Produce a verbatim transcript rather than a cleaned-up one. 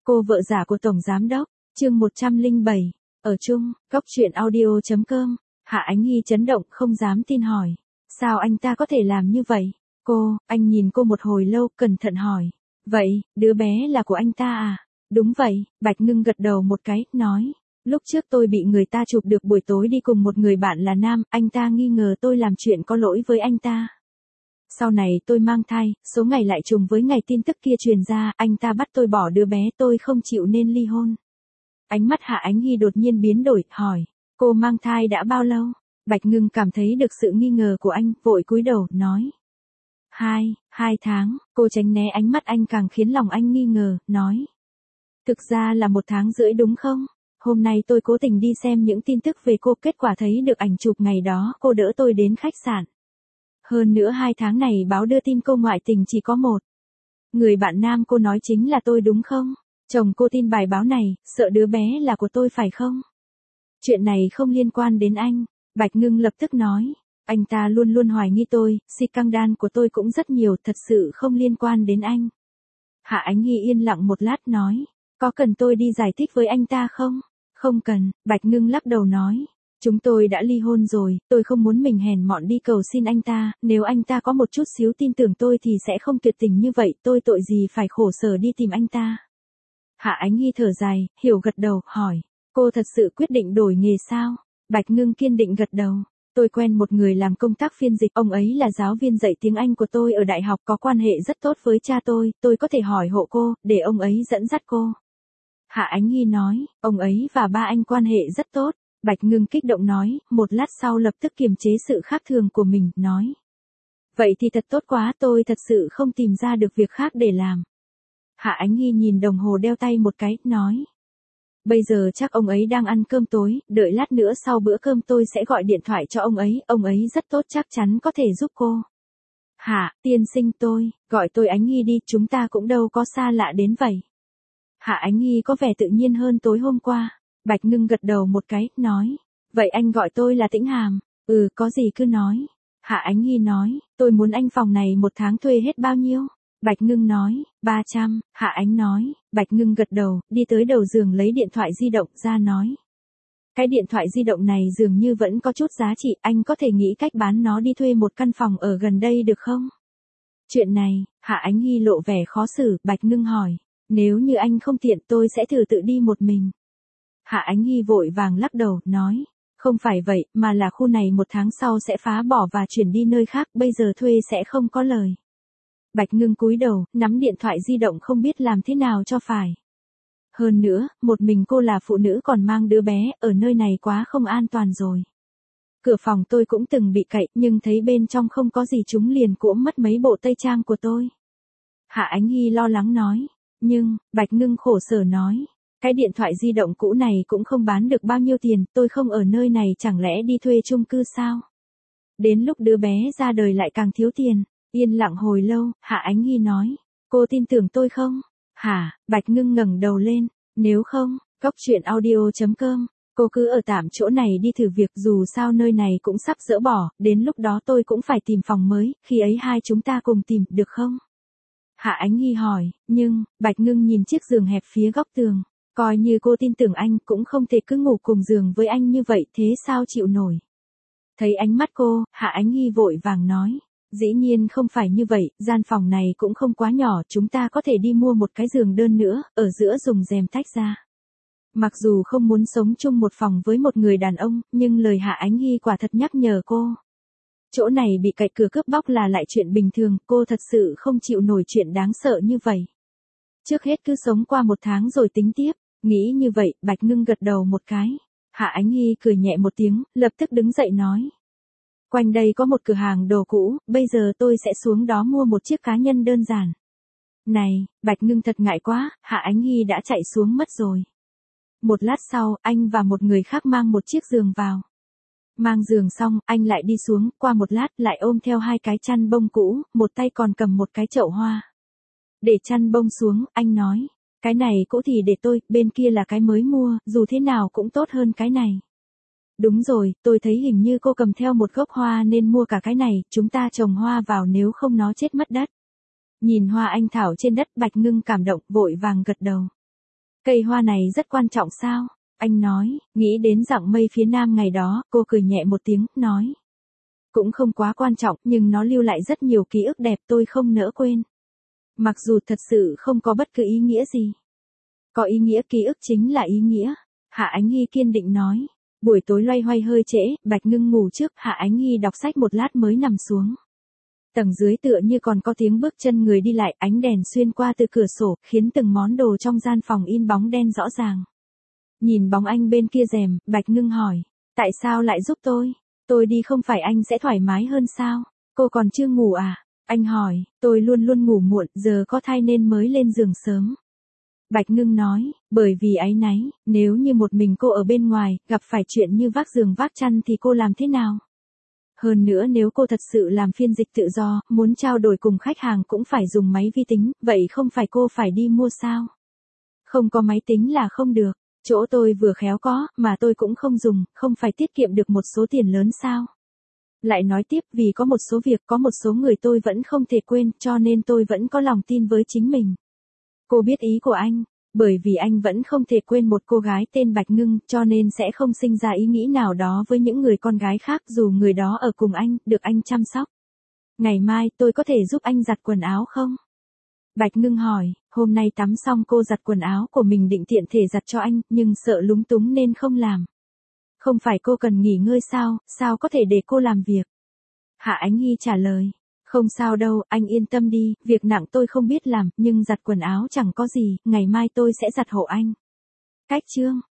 Cô vợ giả của Tổng Giám Đốc, chương một trăm lẻ bảy, ở chung, góc truyện audio.com, Hạ Ánh Hy chấn động không dám tin hỏi. Sao anh ta có thể làm như vậy? Cô, anh nhìn cô một hồi lâu, cẩn thận hỏi. Vậy, đứa bé là của anh ta à? Đúng vậy, Bạch Ngưng gật đầu một cái, nói. Lúc trước tôi bị người ta chụp được buổi tối đi cùng một người bạn là nam, anh ta nghi ngờ tôi làm chuyện có lỗi với anh ta. Sau này tôi mang thai, số ngày lại trùng với ngày tin tức kia truyền ra, anh ta bắt tôi bỏ đứa bé, tôi không chịu nên ly hôn. Ánh mắt Hạ Ánh Hy đột nhiên biến đổi, hỏi, cô mang thai đã bao lâu? Bạch Ngưng cảm thấy được sự nghi ngờ của anh, vội cúi đầu, nói. Hai, hai tháng, cô tránh né ánh mắt anh càng khiến lòng anh nghi ngờ, nói. Thực ra là một tháng rưỡi đúng không? Hôm nay tôi cố tình đi xem những tin tức về cô, kết quả thấy được ảnh chụp ngày đó cô đỡ tôi đến khách sạn. Hơn nữa hai tháng này báo đưa tin cô ngoại tình chỉ có một. Người bạn nam cô nói chính là tôi đúng không? Chồng cô tin bài báo này, sợ đứa bé là của tôi phải không? Chuyện này không liên quan đến anh, Bạch Ngưng lập tức nói. Anh ta luôn luôn hoài nghi tôi, scandal của tôi cũng rất nhiều, thật sự không liên quan đến anh. Hạ Ánh Hy yên lặng một lát nói. Có cần tôi đi giải thích với anh ta không? Không cần, Bạch Ngưng lắc đầu nói. Chúng tôi đã ly hôn rồi, tôi không muốn mình hèn mọn đi cầu xin anh ta, nếu anh ta có một chút xíu tin tưởng tôi thì sẽ không tuyệt tình như vậy, tôi tội gì phải khổ sở đi tìm anh ta. Hạ Ánh Hy thở dài, hiểu gật đầu, hỏi, cô thật sự quyết định đổi nghề sao? Bạch Ngưng kiên định gật đầu, tôi quen một người làm công tác phiên dịch, ông ấy là giáo viên dạy tiếng Anh của tôi ở đại học, có quan hệ rất tốt với cha tôi, tôi có thể hỏi hộ cô, để ông ấy dẫn dắt cô. Hạ Ánh Hy nói, ông ấy và ba anh quan hệ rất tốt. Bạch Ngưng kích động nói, một lát sau lập tức kiềm chế sự khác thường của mình, nói. Vậy thì thật tốt quá, tôi thật sự không tìm ra được việc khác để làm. Hạ Ánh Hy nhìn đồng hồ đeo tay một cái, nói. Bây giờ chắc ông ấy đang ăn cơm tối, đợi lát nữa sau bữa cơm tôi sẽ gọi điện thoại cho ông ấy, ông ấy rất tốt chắc chắn có thể giúp cô. Hạ, tiên sinh tôi, gọi tôi Ánh Hy đi, chúng ta cũng đâu có xa lạ đến vậy. Hạ Ánh Hy có vẻ tự nhiên hơn tối hôm qua. Bạch Ngưng gật đầu một cái, nói. Vậy anh gọi tôi là Tĩnh Hàm. Ừ, có gì cứ nói. Hạ Ánh Hy nói, tôi muốn anh phòng này một tháng thuê hết bao nhiêu? Bạch Ngưng nói, ba trăm, Hạ Ánh nói, Bạch Ngưng gật đầu, đi tới đầu giường lấy điện thoại di động ra nói. Cái điện thoại di động này dường như vẫn có chút giá trị, anh có thể nghĩ cách bán nó đi thuê một căn phòng ở gần đây được không? Chuyện này, Hạ Ánh Hy lộ vẻ khó xử, Bạch Ngưng hỏi, nếu như anh không tiện tôi sẽ thử tự đi một mình. Hạ Ánh Hy vội vàng lắc đầu, nói, không phải vậy, mà là khu này một tháng sau sẽ phá bỏ và chuyển đi nơi khác, bây giờ thuê sẽ không có lời. Bạch Ngưng cúi đầu, nắm điện thoại di động không biết làm thế nào cho phải. Hơn nữa, một mình cô là phụ nữ còn mang đứa bé, ở nơi này quá không an toàn rồi. Cửa phòng tôi cũng từng bị cậy, nhưng thấy bên trong không có gì, chúng liền cuỗm mất mấy bộ tây trang của tôi. Hạ Ánh Hy lo lắng nói, nhưng, Bạch Ngưng khổ sở nói. Cái điện thoại di động cũ này cũng không bán được bao nhiêu tiền, tôi không ở nơi này chẳng lẽ đi thuê chung cư sao? Đến lúc đứa bé ra đời lại càng thiếu tiền. Yên lặng hồi lâu, Hạ Ánh Hy nói, cô tin tưởng tôi không? Hả, Bạch Ngưng ngẩng đầu lên, nếu không, góc truyện audio.com, cô cứ ở tạm chỗ này đi thử việc, dù sao nơi này cũng sắp dỡ bỏ, đến lúc đó tôi cũng phải tìm phòng mới, khi ấy hai chúng ta cùng tìm, được không? Hạ Ánh Hy hỏi, nhưng, Bạch Ngưng nhìn chiếc giường hẹp phía góc tường. Coi như cô tin tưởng anh, cũng không thể cứ ngủ cùng giường với anh như vậy, thế sao chịu nổi. Thấy ánh mắt cô, Hạ Ánh Hy vội vàng nói. Dĩ nhiên không phải như vậy, gian phòng này cũng không quá nhỏ, chúng ta có thể đi mua một cái giường đơn nữa, ở giữa dùng rèm tách ra. Mặc dù không muốn sống chung một phòng với một người đàn ông, nhưng lời Hạ Ánh Hy quả thật nhắc nhở cô. Chỗ này bị cậy cửa cướp bóc là lại chuyện bình thường, cô thật sự không chịu nổi chuyện đáng sợ như vậy. Trước hết cứ sống qua một tháng rồi tính tiếp. Nghĩ như vậy, Bạch Ngưng gật đầu một cái. Hạ Ánh Hy cười nhẹ một tiếng, lập tức đứng dậy nói. Quanh đây có một cửa hàng đồ cũ, bây giờ tôi sẽ xuống đó mua một chiếc cá nhân đơn giản. Này, Bạch Ngưng thật ngại quá, Hạ Ánh Hy đã chạy xuống mất rồi. Một lát sau, anh và một người khác mang một chiếc giường vào. Mang giường xong, anh lại đi xuống, qua một lát lại ôm theo hai cái chăn bông cũ, một tay còn cầm một cái chậu hoa. Để chăn bông xuống, anh nói. Cái này cũ thì để tôi, bên kia là cái mới mua, dù thế nào cũng tốt hơn cái này. Đúng rồi, tôi thấy hình như cô cầm theo một gốc hoa nên mua cả cái này, chúng ta trồng hoa vào nếu không nó chết mất đất. Nhìn hoa anh thảo trên đất, Bạch Ngưng cảm động, vội vàng gật đầu. Cây hoa này rất quan trọng sao? Anh nói, nghĩ đến dặng mây phía nam ngày đó, cô cười nhẹ một tiếng, nói. Cũng không quá quan trọng, nhưng nó lưu lại rất nhiều ký ức đẹp tôi không nỡ quên. Mặc dù thật sự không có bất cứ ý nghĩa gì. Có ý nghĩa, ký ức chính là ý nghĩa. Hạ Ánh Hy kiên định nói. Buổi tối loay hoay hơi trễ, Bạch Ngưng ngủ trước, Hạ Ánh Hy đọc sách một lát mới nằm xuống. Tầng dưới tựa như còn có tiếng bước chân người đi lại, ánh đèn xuyên qua từ cửa sổ, khiến từng món đồ trong gian phòng in bóng đen rõ ràng. Nhìn bóng anh bên kia rèm, Bạch Ngưng hỏi, tại sao lại giúp tôi? Tôi đi không phải anh sẽ thoải mái hơn sao? Cô còn chưa ngủ à? Anh hỏi, tôi luôn luôn ngủ muộn, giờ có thai nên mới lên giường sớm. Bạch Ngưng nói, bởi vì áy náy, nếu như một mình cô ở bên ngoài, gặp phải chuyện như vác giường vác chăn thì cô làm thế nào? Hơn nữa nếu cô thật sự làm phiên dịch tự do, muốn trao đổi cùng khách hàng cũng phải dùng máy vi tính, vậy không phải cô phải đi mua sao? Không có máy tính là không được, chỗ tôi vừa khéo có, mà tôi cũng không dùng, không phải tiết kiệm được một số tiền lớn sao? Lại nói tiếp, vì có một số việc, có một số người tôi vẫn không thể quên, cho nên tôi vẫn có lòng tin với chính mình. Cô biết ý của anh, bởi vì anh vẫn không thể quên một cô gái tên Bạch Ngưng, cho nên sẽ không sinh ra ý nghĩ nào đó với những người con gái khác dù người đó ở cùng anh, được anh chăm sóc. Ngày mai tôi có thể giúp anh giặt quần áo không? Bạch Ngưng hỏi, hôm nay tắm xong cô giặt quần áo của mình định tiện thể giặt cho anh, nhưng sợ lúng túng nên không làm. Không phải cô cần nghỉ ngơi sao, sao có thể để cô làm việc? Hạ Ánh Hy trả lời. Không sao đâu, anh yên tâm đi, việc nặng tôi không biết làm, nhưng giặt quần áo chẳng có gì, ngày mai tôi sẽ giặt hộ anh. Cách chương